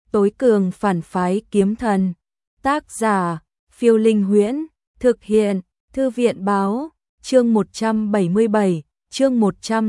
tối cường phản phái kiếm thần. Tác giả, Phiêu Linh Huyễn, thực hiện, Thư viện báo, chương 177, chương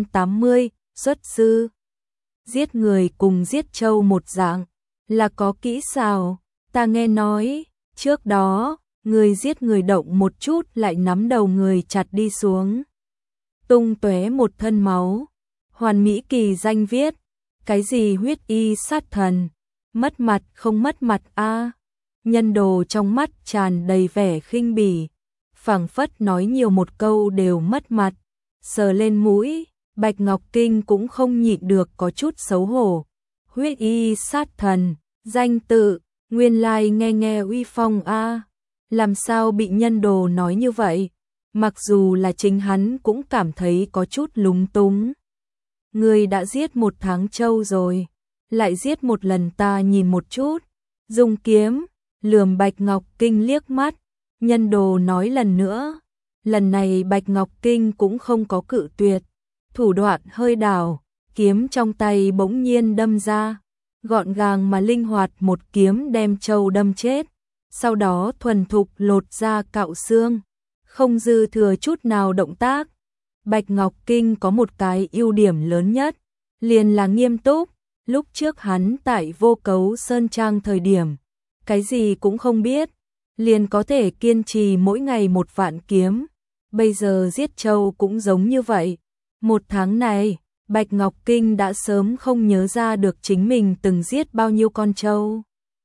180, xuất sư. Giết người cùng giết trâu một dạng, là có kỹ xảo, ta nghe nói, trước đó, người giết người động một chút lại nắm đầu người chặt đi xuống. Tung tóe một thân máu, hoàn mỹ kỳ danh viết, cái gì huyết y sát thần, mất mặt không mất mặt a. Nhân Đồ trong mắt tràn đầy vẻ khinh bỉ, phảng phất nói nhiều một câu đều mất mặt, sờ lên mũi, Bạch Ngọc Kinh cũng không nhịn được có chút xấu hổ. Huyết y sát thần, danh tự, nguyên lai nghe uy phong a. Làm sao bị Nhân Đồ nói như vậy? Mặc dù là chính hắn cũng cảm thấy có chút lúng túng. Người đã giết một tháng trâu rồi, lại giết một lần ta nhìn một chút. Dùng kiếm, lườm Bạch Ngọc Kinh liếc mắt, Nhân Đồ nói lần nữa. Lần này Bạch Ngọc Kinh cũng không có cự tuyệt, thủ đoạn hơi đảo, kiếm trong tay bỗng nhiên đâm ra, gọn gàng mà linh hoạt một kiếm đem trâu đâm chết, sau đó thuần thục lột ra cạo xương, không dư thừa chút nào động tác. Bạch Ngọc Kinh có một cái ưu điểm lớn nhất, liền là nghiêm túc. Lúc trước hắn tại Vô Cấu Sơn Trang thời điểm, cái gì cũng không biết, liền có thể kiên trì mỗi ngày một vạn kiếm. Bây giờ giết trâu cũng giống như vậy. Một tháng này, Bạch Ngọc Kinh đã sớm không nhớ ra được chính mình từng giết bao nhiêu con trâu.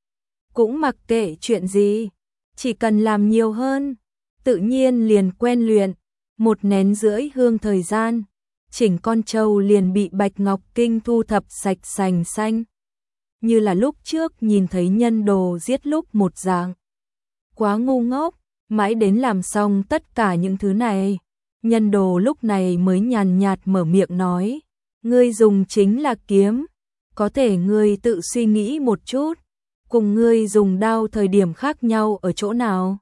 Cũng mặc kệ chuyện gì, chỉ cần làm nhiều hơn, tự nhiên liền quen luyện. Một nén rưỡi hương thời gian, chỉnh con trâu liền bị Bạch Ngọc Kinh thu thập sạch sành xanh. Như là lúc trước nhìn thấy Nhân Đồ giết lúc một dạng. Quá ngu ngốc, mãi đến làm xong tất cả những thứ này, Nhân Đồ lúc này mới nhàn nhạt mở miệng nói, ngươi dùng chính là kiếm, có thể ngươi tự suy nghĩ một chút, cùng ngươi dùng đao thời điểm khác nhau ở chỗ nào?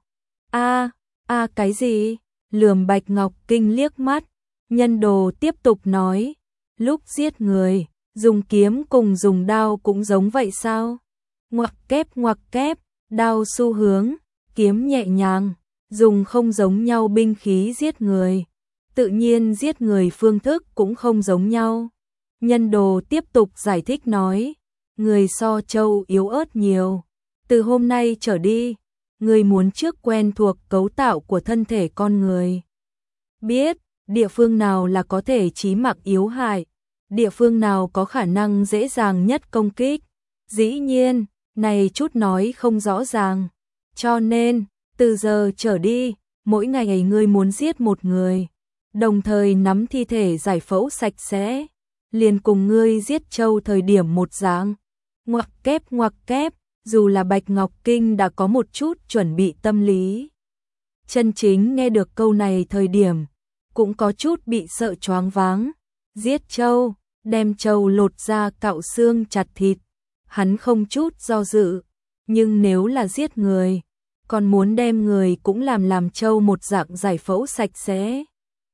Cái gì? Lườm Bạch Ngọc Kinh liếc mắt, Nhân Đồ tiếp tục nói, lúc giết người, dùng kiếm cùng dùng đao cũng giống vậy sao? Ngoặc kép, đao xu hướng, kiếm nhẹ nhàng, dùng không giống nhau binh khí giết người, tự nhiên giết người phương thức cũng không giống nhau. Nhân Đồ tiếp tục giải thích nói, người so trâu yếu ớt nhiều, từ hôm nay trở đi, người muốn trước quen thuộc cấu tạo của thân thể con người. Biết, địa phương nào là có thể chí mạng yếu hại, địa phương nào có khả năng dễ dàng nhất công kích. Dĩ nhiên, này chút nói không rõ ràng. Cho nên, từ giờ trở đi, mỗi ngày ngươi muốn giết một người, đồng thời nắm thi thể giải phẫu sạch sẽ, liền cùng ngươi giết trâu thời điểm một dạng. Ngoặc kép, dù là Bạch Ngọc Kinh đã có một chút chuẩn bị tâm lý. Chân chính nghe được câu này thời điểm, cũng có chút bị sợ choáng váng. Giết trâu, đem trâu lột ra cạo xương chặt thịt, hắn không chút do dự. Nhưng nếu là giết người, còn muốn đem người cũng làm trâu một dạng giải phẫu sạch sẽ,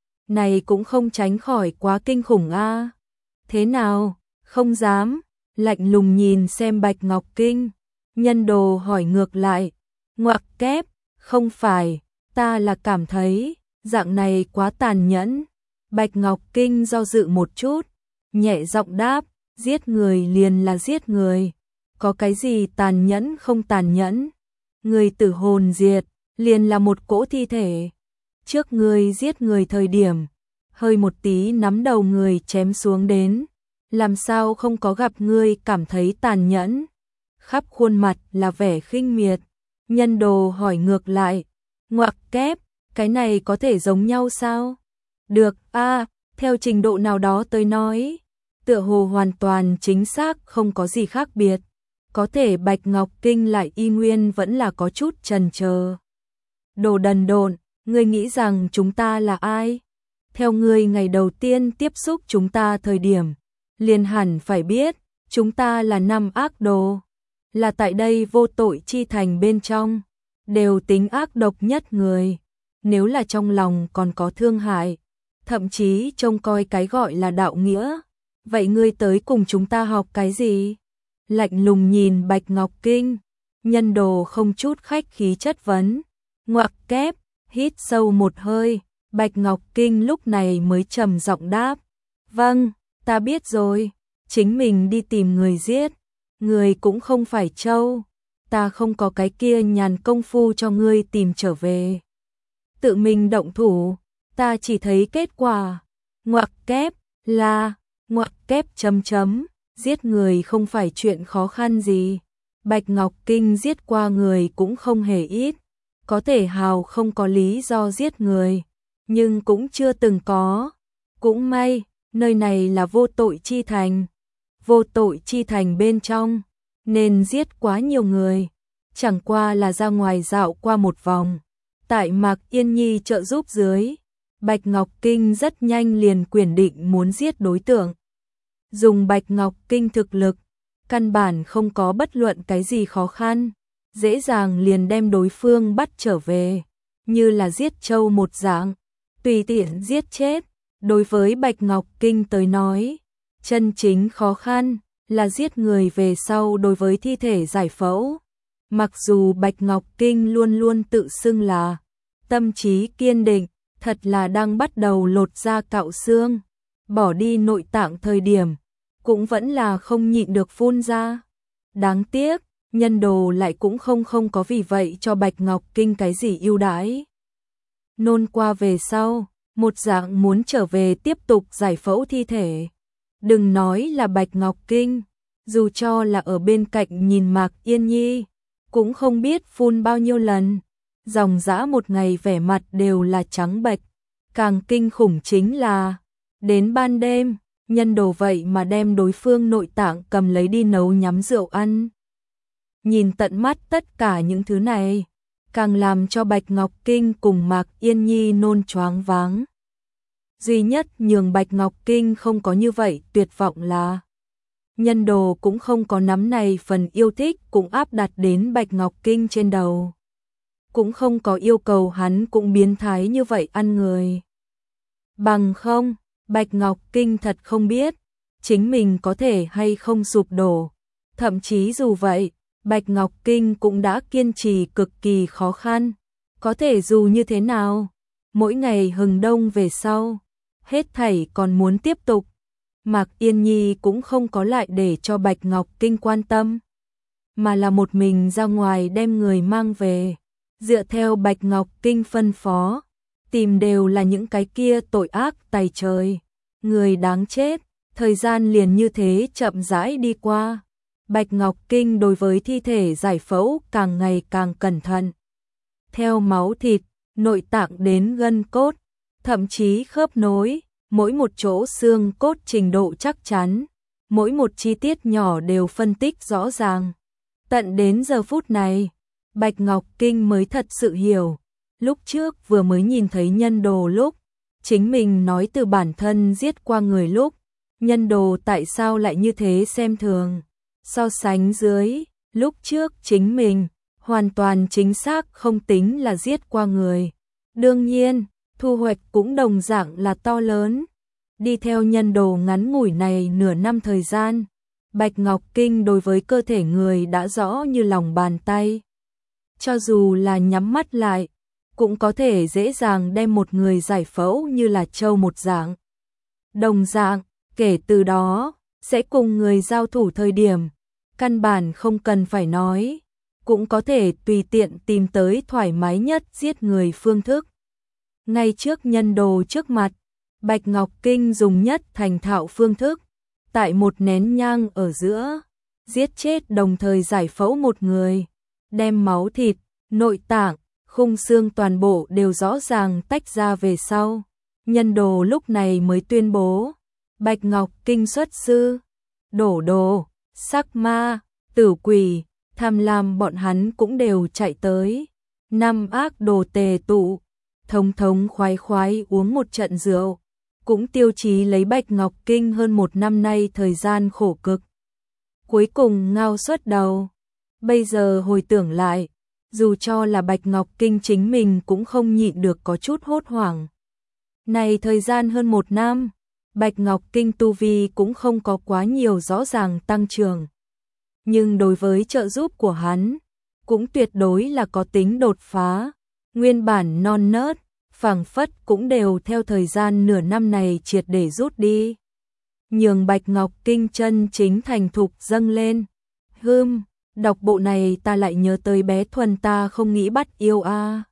này cũng không tránh khỏi quá kinh khủng a. Thế nào, không dám? Lạnh lùng nhìn xem Bạch Ngọc Kinh, Nhân Đồ hỏi ngược lại. Ngoặc kép, không phải, ta là cảm thấy dạng này quá tàn nhẫn. Bạch Ngọc Kinh do dự một chút, nhẹ giọng đáp, giết người liền là giết người, có cái gì tàn nhẫn không tàn nhẫn? Người tử hồn diệt, liền là một cỗ thi thể. Trước người giết người thời điểm, hơi một tí nắm đầu người chém xuống đến, làm sao không có gặp ngươi cảm thấy tàn nhẫn? Khắp khuôn mặt là vẻ khinh miệt. Nhân Đồ hỏi ngược lại, ngoặc kép, cái này có thể giống nhau sao? Được, theo trình độ nào đó tới nói, tựa hồ hoàn toàn chính xác không có gì khác biệt. Có thể Bạch Ngọc Kinh lại y nguyên vẫn là có chút chần chờ. Đồ đần độn, ngươi nghĩ rằng chúng ta là ai? Theo ngươi ngày đầu tiên tiếp xúc chúng ta thời điểm, liền hẳn phải biết, chúng ta là năm ác đồ, là tại đây vô tội chi thành bên trong, đều tính ác độc nhất người. Nếu là trong lòng còn có thương hại, thậm chí trông coi cái gọi là đạo nghĩa, vậy ngươi tới cùng chúng ta học cái gì? lạnh lùng nhìn Bạch Ngọc Kinh. Nhân Đồ không chút khách khí chất vấn. Ngoặc kép, hít sâu một hơi, Bạch Ngọc Kinh lúc này mới trầm giọng đáp. Vâng, ta biết rồi, chính mình đi tìm người giết, người cũng không phải trâu, ta không có cái kia nhàn công phu cho ngươi tìm trở về. Tự mình động thủ, ta chỉ thấy kết quả. Ngoặc kép, là, ngoặc kép chấm chấm, giết người không phải chuyện khó khăn gì. Bạch Ngọc Kinh giết qua người cũng không hề ít, có thể hào không có lý do giết người, nhưng cũng chưa từng có. Cũng may, nơi này là vô tội chi thành. Vô tội chi thành bên trong, nên giết quá nhiều người. Chẳng qua là ra ngoài dạo qua một vòng. Tại Mạc Yên Nhi trợ giúp dưới, Bạch Ngọc Kinh rất nhanh liền quyền định muốn giết đối tượng. Dùng Bạch Ngọc Kinh thực lực, căn bản không có bất luận cái gì khó khăn, dễ dàng liền đem đối phương bắt trở về, như là giết trâu một dạng, tùy tiện giết chết. Đối với Bạch Ngọc Kinh tới nói, chân chính khó khăn là giết người về sau đối với thi thể giải phẫu. Mặc dù Bạch Ngọc Kinh luôn luôn tự xưng là tâm trí kiên định, thật là đang bắt đầu lột da cạo xương, bỏ đi nội tạng thời điểm, cũng vẫn là không nhịn được phun ra. Đáng tiếc, Nhân Đồ lại cũng không có vì vậy cho Bạch Ngọc Kinh cái gì ưu đãi. Nôn qua về sau, một dạng muốn trở về tiếp tục giải phẫu thi thể. Đừng nói là Bạch Ngọc Kinh, dù cho là ở bên cạnh nhìn Mạc Yên Nhi, cũng không biết phun bao nhiêu lần. Dòng dã một ngày vẻ mặt đều là trắng bệch. Càng kinh khủng chính là, đến ban đêm, Nhân Đồ vậy mà đem đối phương nội tạng cầm lấy đi nấu nhắm rượu ăn. Nhìn tận mắt tất cả những thứ này, càng làm cho Bạch Ngọc Kinh cùng Mạc Yên Nhi nôn choáng váng. Duy nhất nhường Bạch Ngọc Kinh không có như vậy tuyệt vọng là Nhân Đồ cũng không có nắm này phần yêu thích cũng áp đặt đến Bạch Ngọc Kinh trên đầu. Cũng không có yêu cầu hắn cũng biến thái như vậy ăn người. Bằng không, Bạch Ngọc Kinh thật không biết chính mình có thể hay không sụp đổ. Thậm chí dù vậy, Bạch Ngọc Kinh cũng đã kiên trì cực kỳ khó khăn. Có thể dù như thế nào, mỗi ngày hừng đông về sau, hết thảy còn muốn tiếp tục. Mạc Yên Nhi cũng không có lại để cho Bạch Ngọc Kinh quan tâm, mà là một mình ra ngoài đem người mang về. Dựa theo Bạch Ngọc Kinh phân phó, tìm đều là những cái kia tội ác tày trời, người đáng chết. Thời gian liền như thế chậm rãi đi qua. Bạch Ngọc Kinh đối với thi thể giải phẫu càng ngày càng cẩn thận. Theo máu thịt, nội tạng đến gân cốt, thậm chí khớp nối, mỗi một chỗ xương cốt trình độ chắc chắn, mỗi một chi tiết nhỏ đều phân tích rõ ràng. Tận đến giờ phút này, Bạch Ngọc Kinh mới thật sự hiểu, lúc trước vừa mới nhìn thấy Nhân Đồ lúc, chính mình nói từ bản thân giết qua người lúc, Nhân Đồ tại sao lại như thế xem thường. So sánh dưới, lúc trước chính mình, hoàn toàn chính xác không tính là giết qua người. Đương nhiên, thu hoạch cũng đồng dạng là to lớn. Đi theo Nhân Đồ ngắn ngủi này nửa năm thời gian, Bạch Ngọc Kinh đối với cơ thể người đã rõ như lòng bàn tay. Cho dù là nhắm mắt lại, cũng có thể dễ dàng đem một người giải phẫu như là trâu một dạng. Đồng dạng, kể từ đó, sẽ cùng người giao thủ thời điểm, căn bản không cần phải nói, cũng có thể tùy tiện tìm tới thoải mái nhất giết người phương thức. Ngay trước Nhân Đồ trước mặt, Bạch Ngọc Kinh dùng nhất thành thạo phương thức, tại một nén nhang ở giữa, giết chết đồng thời giải phẫu một người, đem máu thịt, nội tạng, khung xương toàn bộ đều rõ ràng tách ra về sau. Nhân Đồ lúc này mới tuyên bố, Bạch Ngọc Kinh xuất sư, đổ đồ, sắc ma, tử quỷ, tham lam bọn hắn cũng đều chạy tới. Năm ác đồ tề tụ, thống thống khoái khoái uống một trận rượu, cũng tiêu chí lấy Bạch Ngọc Kinh hơn một năm nay thời gian khổ cực. Cuối cùng ngao xuất đầu. Bây giờ hồi tưởng lại, dù cho là Bạch Ngọc Kinh chính mình cũng không nhịn được có chút hốt hoảng. Này thời gian hơn một năm, Bạch Ngọc Kinh tu vi cũng không có quá nhiều rõ ràng tăng trưởng. nhưng đối với trợ giúp của hắn, cũng tuyệt đối là có tính đột phá. Nguyên bản non nớt, phảng phất cũng đều theo thời gian nửa năm này triệt để rút đi. Nhường Bạch Ngọc Kinh chân chính thành thục dâng lên. Đọc bộ này ta lại nhớ tới bé Thuần ta không nghĩ bắt yêu a.